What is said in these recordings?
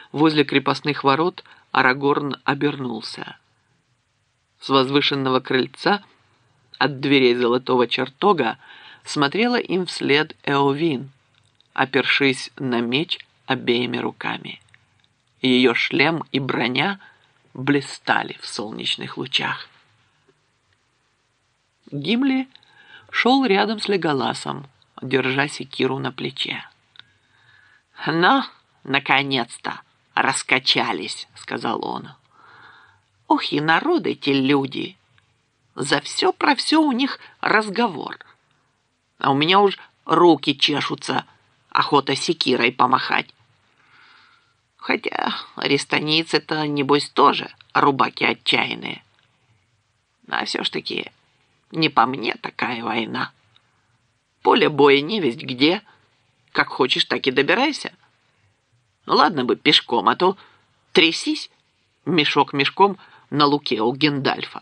Возле крепостных ворот Арагорн обернулся. С возвышенного крыльца от дверей золотого чертога смотрела им вслед Эовин, опершись на меч обеими руками. Ее шлем и броня блистали в солнечных лучах. Гимли шел рядом с Леголасом, держа секиру на плече. «Ну, наконец-то раскачались», — сказал он. «Ох, и народ эти люди! За все про все у них разговор. А у меня уж руки чешутся, охота секирой помахать. Хотя арестанийцы-то, небось, тоже рубаки отчаянные. А все ж таки не по мне такая война. Поле боя невесть где, как хочешь, так и добирайся. Ну ладно бы пешком, а то трясись мешок мешком на луке у Гендальфа».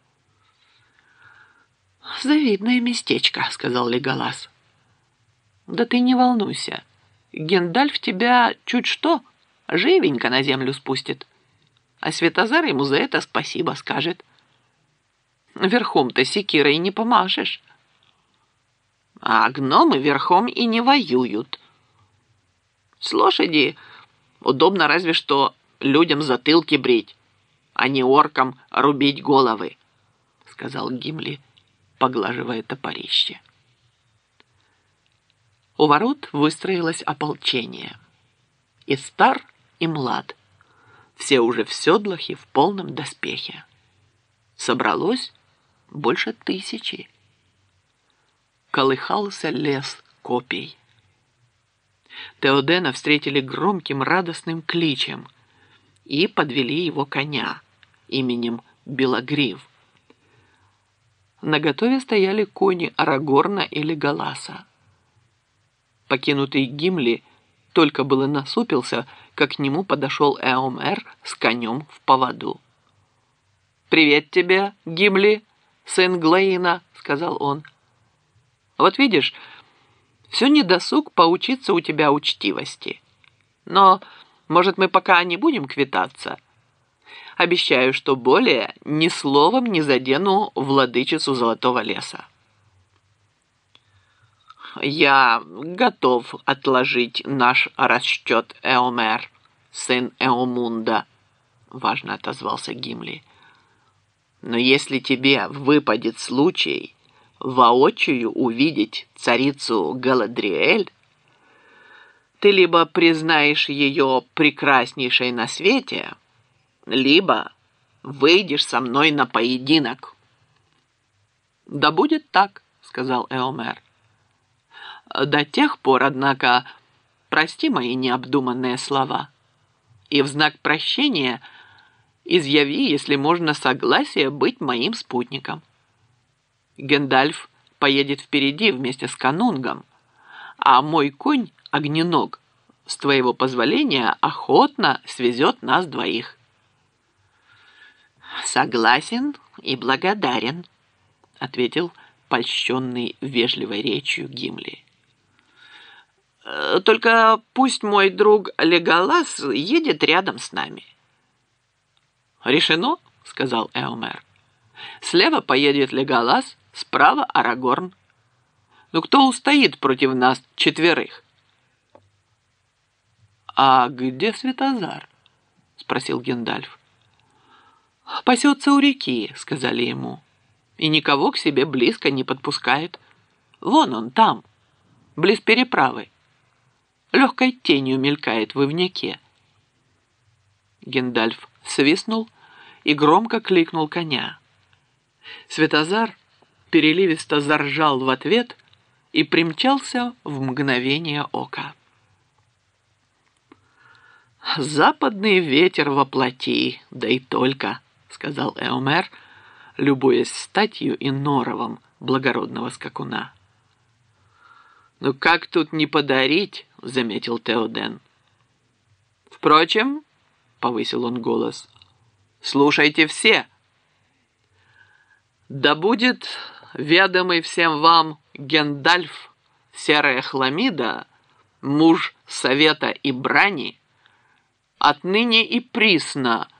«Завидное местечко», — сказал Леголас. «Да ты не волнуйся. Гендальф тебя чуть что живенько на землю спустит. А Светозар ему за это спасибо скажет. Верхом-то секирой не помашешь. А гномы верхом и не воюют. С лошади удобно разве что людям затылки брить, а не оркам рубить головы», — сказал Гимли, поглаживая топорище. У ворот выстроилось ополчение. И стар, и млад. Все уже в седлах и в полном доспехе. Собралось больше 1000. Колыхался лес копий. Теодена встретили громким радостным кличем и подвели его коня именем Белогрив. Наготове стояли кони Арагорна и Леголаса. Покинутый Гимли только было насупился, как к нему подошел Эомер с конем в поводу. «Привет тебе, Гимли, сын Глоина», — сказал он. «Вот видишь, все недосуг поучиться у тебя учтивости. Но, может, мы пока не будем квитаться? Обещаю, что более ни словом не задену владычицу Золотого леса». «Я готов отложить наш расчет, Эомер, сын Эомунда», — важно отозвался Гимли. «Но если тебе выпадет случай воочию увидеть царицу Галадриэль, ты либо признаешь ее прекраснейшей на свете, либо выйдешь со мной на поединок». «Да будет так», — сказал Эомер. «До тех пор, однако, прости мои необдуманные слова, и в знак прощения изъяви, если можно, согласие быть моим спутником. Гендальф поедет впереди вместе с Канунгом, а мой конь Огненог, с твоего позволения, охотно свезет нас двоих». «Согласен и благодарен», — ответил польщенный вежливой речью Гимли. «Только пусть мой друг Леголас едет рядом с нами». «Решено», — сказал Эомер. «Слева поедет Леголас, справа Арагорн. Ну кто устоит против нас 4?» «А где Светозар?» — спросил Гендальф. «Пасется у реки», — сказали ему, «и никого к себе близко не подпускает. Вон он там, близ переправы. Легкой тенью мелькает в ивняке». Гендальф свистнул и громко кликнул коня. Светозар переливисто заржал в ответ и примчался в мгновение ока. «Западный ветер во плоти, да и только», — сказал Эомер, любуясь статью и норовом благородного скакуна. «Ну как тут не подарить?» — заметил Теоден. «Впрочем, — повысил он голос, — слушайте все. Да будет ведомый всем вам Гендальф, серая хламида, муж совета и брани, отныне и присно